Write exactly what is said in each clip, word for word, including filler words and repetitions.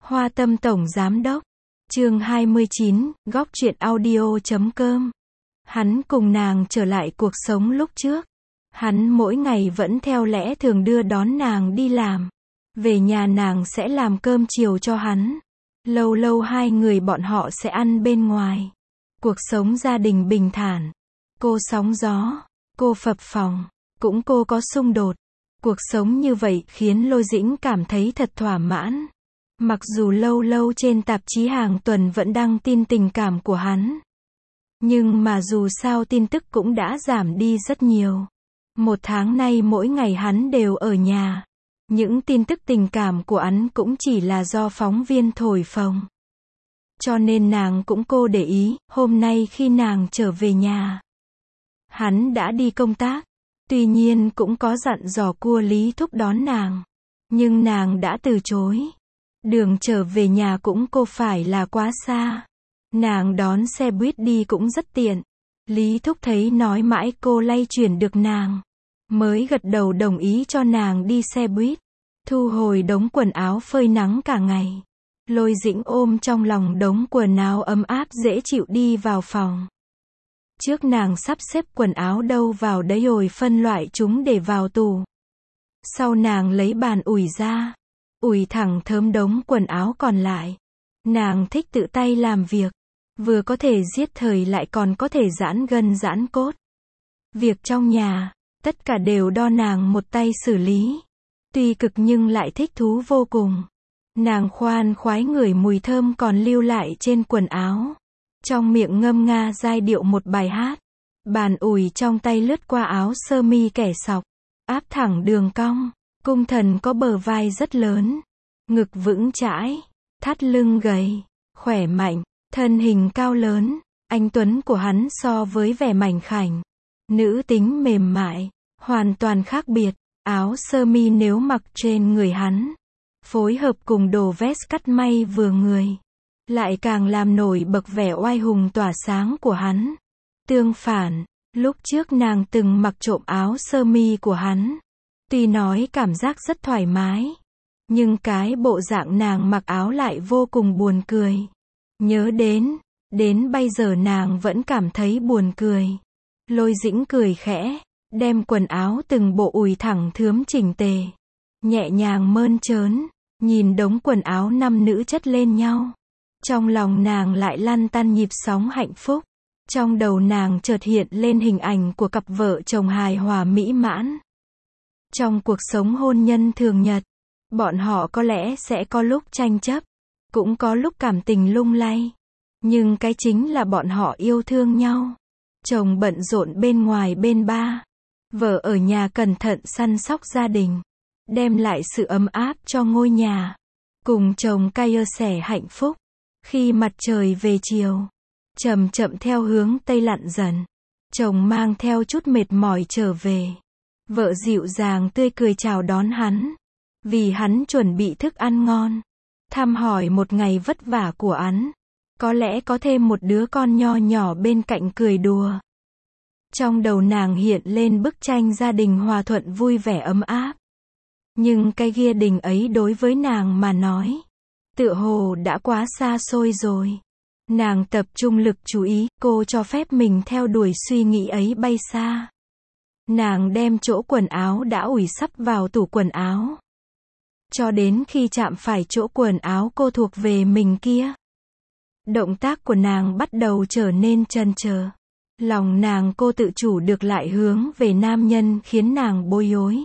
Hoa Tâm Tổng Giám Đốc. Chương hai mươi chín, góc truyện audio chấm com. Hắn cùng nàng trở lại cuộc sống lúc trước. Hắn mỗi ngày vẫn theo lẽ thường đưa đón nàng đi làm. Về nhà nàng sẽ làm cơm chiều cho hắn. Lâu lâu hai người bọn họ sẽ ăn bên ngoài. Cuộc sống gia đình bình thản. Cô sóng gió, cô phập phồng, cũng cô có xung đột. Cuộc sống như vậy khiến Lôi Dĩnh cảm thấy thật thỏa mãn. Mặc dù lâu lâu trên tạp chí hàng tuần vẫn đăng tin tình cảm của hắn. Nhưng mà dù sao tin tức cũng đã giảm đi rất nhiều. Một tháng nay mỗi ngày hắn đều ở nhà. Những tin tức tình cảm của hắn cũng chỉ là do phóng viên thổi phồng. Cho nên nàng cũng cô để ý, hôm nay khi nàng trở về nhà. Hắn đã đi công tác. Tuy nhiên cũng có dặn dò cua Lý Thúc đón nàng. Nhưng nàng đã từ chối. Đường trở về nhà cũng cô phải là quá xa. Nàng đón xe buýt đi cũng rất tiện. Lý Thúc thấy nói mãi cô lay chuyển được nàng. Mới gật đầu đồng ý cho nàng đi xe buýt. Thu hồi đống quần áo phơi nắng cả ngày. Lôi Dĩnh ôm trong lòng đống quần áo ấm áp dễ chịu đi vào phòng. Trước nàng sắp xếp quần áo đâu vào đấy rồi phân loại chúng để vào tủ. Sau nàng lấy bàn ủi ra. Ủi thẳng thớm đống quần áo còn lại. Nàng thích tự tay làm việc. Vừa có thể giết thời lại còn có thể giãn gân giãn cốt. Việc trong nhà, tất cả đều do nàng một tay xử lý. Tuy cực nhưng lại thích thú vô cùng. Nàng khoan khoái ngửi mùi thơm còn lưu lại trên quần áo. Trong miệng ngâm nga giai điệu một bài hát. Bàn ủi trong tay lướt qua áo sơ mi kẻ sọc. Áp thẳng đường cong. Cung thần có bờ vai rất lớn. Ngực vững chãi. Thắt lưng gầy. Khỏe mạnh. Thân hình cao lớn. Anh tuấn của hắn so với vẻ mảnh khảnh. Nữ tính mềm mại. Hoàn toàn khác biệt. Áo sơ mi nếu mặc trên người hắn. Phối hợp cùng đồ vest cắt may vừa người. Lại càng làm nổi bật vẻ oai hùng tỏa sáng của hắn. Tương phản, lúc trước nàng từng mặc trộm áo sơ mi của hắn. Tuy nói cảm giác rất thoải mái. Nhưng cái bộ dạng nàng mặc áo lại vô cùng buồn cười. Nhớ đến, đến bây giờ nàng vẫn cảm thấy buồn cười. Lôi Dĩnh cười khẽ, đem quần áo từng bộ ủi thẳng thướm chỉnh tề. Nhẹ nhàng mơn trớn, nhìn đống quần áo nam nữ chất lên nhau. Trong lòng nàng lại lăn tăn nhịp sóng hạnh phúc. Trong đầu nàng chợt hiện lên hình ảnh của cặp vợ chồng hài hòa mỹ mãn. Trong cuộc sống hôn nhân thường nhật, bọn họ có lẽ sẽ có lúc tranh chấp, cũng có lúc cảm tình lung lay. Nhưng cái chính là bọn họ yêu thương nhau. Chồng bận rộn bên ngoài bên ba. Vợ ở nhà cẩn thận săn sóc gia đình. Đem lại sự ấm áp cho ngôi nhà. Cùng chồng cay sẻ hạnh phúc. Khi mặt trời về chiều, chậm chậm theo hướng tây lặn dần. Chồng mang theo chút mệt mỏi trở về. Vợ dịu dàng tươi cười chào đón hắn. Vì hắn chuẩn bị thức ăn ngon. Thăm hỏi một ngày vất vả của hắn. Có lẽ có thêm một đứa con nho nhỏ bên cạnh cười đùa. Trong đầu nàng hiện lên bức tranh gia đình hòa thuận vui vẻ ấm áp. Nhưng cái gia đình ấy đối với nàng mà nói, tựa hồ đã quá xa xôi rồi. Nàng tập trung lực chú ý, cô cho phép mình theo đuổi suy nghĩ ấy bay xa. Nàng đem chỗ quần áo đã ủi sắp vào tủ quần áo. Cho đến khi chạm phải chỗ quần áo cô thuộc về mình kia. Động tác của nàng bắt đầu trở nên chần chờ. Lòng nàng cô tự chủ được lại hướng về nam nhân khiến nàng bối rối.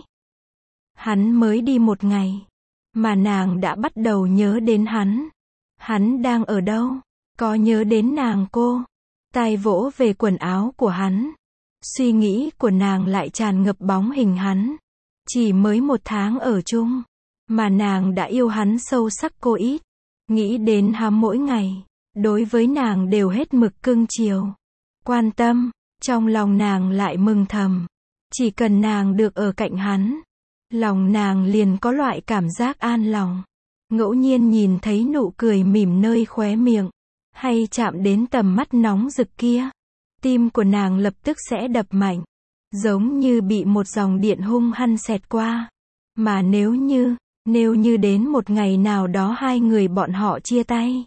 Hắn mới đi một ngày. Mà nàng đã bắt đầu nhớ đến hắn. Hắn đang ở đâu? Có nhớ đến nàng cô? Tai vỗ về quần áo của hắn. Suy nghĩ của nàng lại tràn ngập bóng hình hắn. Chỉ mới một tháng ở chung. Mà nàng đã yêu hắn sâu sắc cô ít. Nghĩ đến hắn mỗi ngày. Đối với nàng đều hết mực cưng chiều. Quan tâm. Trong lòng nàng lại mừng thầm. Chỉ cần nàng được ở cạnh hắn. Lòng nàng liền có loại cảm giác an lòng. Ngẫu nhiên nhìn thấy nụ cười mỉm nơi khóe miệng. Hay chạm đến tầm mắt nóng rực kia. Tim của nàng lập tức sẽ đập mạnh. Giống như bị một dòng điện hung hăng xẹt qua. Mà nếu như, Nếu như đến một ngày nào đó hai người bọn họ chia tay,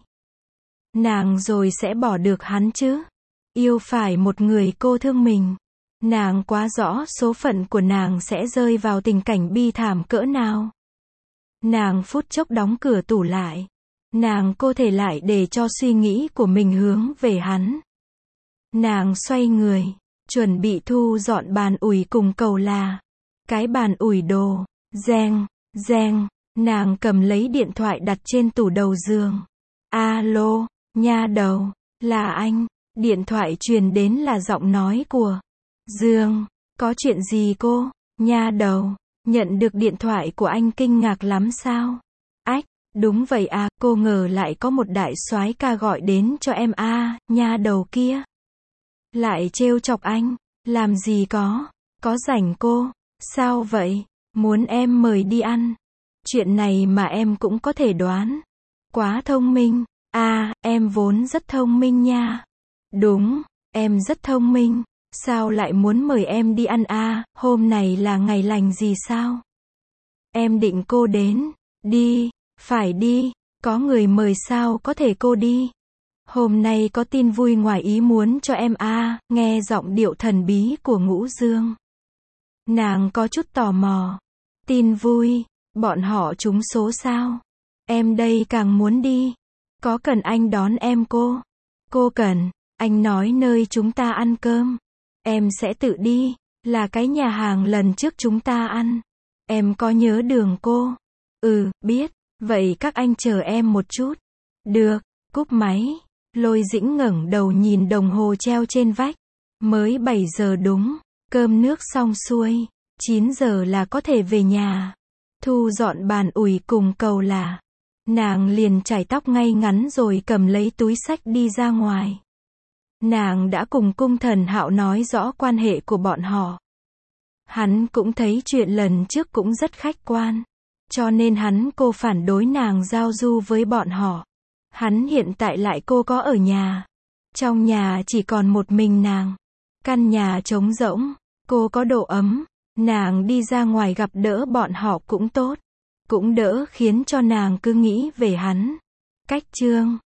nàng rồi sẽ bỏ được hắn chứ? Yêu phải một người cô thương mình. Nàng quá rõ số phận của nàng sẽ rơi vào tình cảnh bi thảm cỡ nào. Nàng phút chốc đóng cửa tủ lại. Nàng cô thể lại để cho suy nghĩ của mình hướng về hắn. Nàng xoay người, chuẩn bị thu dọn bàn ủi cùng cầu là. Cái bàn ủi đồ, reng, reng, nàng cầm lấy điện thoại đặt trên tủ đầu giường. Alo, nha đầu, là anh. Điện thoại truyền đến là giọng nói của Dương. Có chuyện gì cô, nha đầu? Nhận được điện thoại của anh kinh ngạc lắm sao? Ách, đúng vậy à, cô ngờ lại có một đại soái ca gọi đến cho em à, nha đầu kia. Lại trêu chọc anh, làm gì có, có rảnh cô, sao vậy, muốn em mời đi ăn. Chuyện này mà em cũng có thể đoán. Quá thông minh, à, em vốn rất thông minh nha. Đúng, em rất thông minh. Sao lại muốn mời em đi ăn à, hôm này là ngày lành gì sao? Em định cô đến, đi, phải đi, có người mời sao có thể cô đi. Hôm nay có tin vui ngoài ý muốn cho em à, nghe giọng điệu thần bí của Ngũ Dương. Nàng có chút tò mò. Tin vui, bọn họ trúng số sao? Em đây càng muốn đi. Có cần anh đón em cô? Cô cần, anh nói nơi chúng ta ăn cơm. Em sẽ tự đi, là cái nhà hàng lần trước chúng ta ăn. Em có nhớ đường cô? Ừ, biết, vậy các anh chờ em một chút. Được, cúp máy. Lôi Dĩnh ngẩng đầu nhìn đồng hồ treo trên vách. Mới bảy giờ đúng, cơm nước xong xuôi, chín giờ là có thể về nhà. Thu dọn bàn ủi cùng cầu là. Nàng liền chải tóc ngay ngắn rồi cầm lấy túi xách đi ra ngoài. Nàng đã cùng Cung Thần Hạo nói rõ quan hệ của bọn họ. Hắn cũng thấy chuyện lần trước cũng rất khách quan. Cho nên hắn cô phản đối nàng giao du với bọn họ. Hắn hiện tại lại cô có ở nhà. Trong nhà chỉ còn một mình nàng. Căn nhà trống rỗng. Cô có độ ấm. Nàng đi ra ngoài gặp đỡ bọn họ cũng tốt. Cũng đỡ khiến cho nàng cứ nghĩ về hắn. Cách chương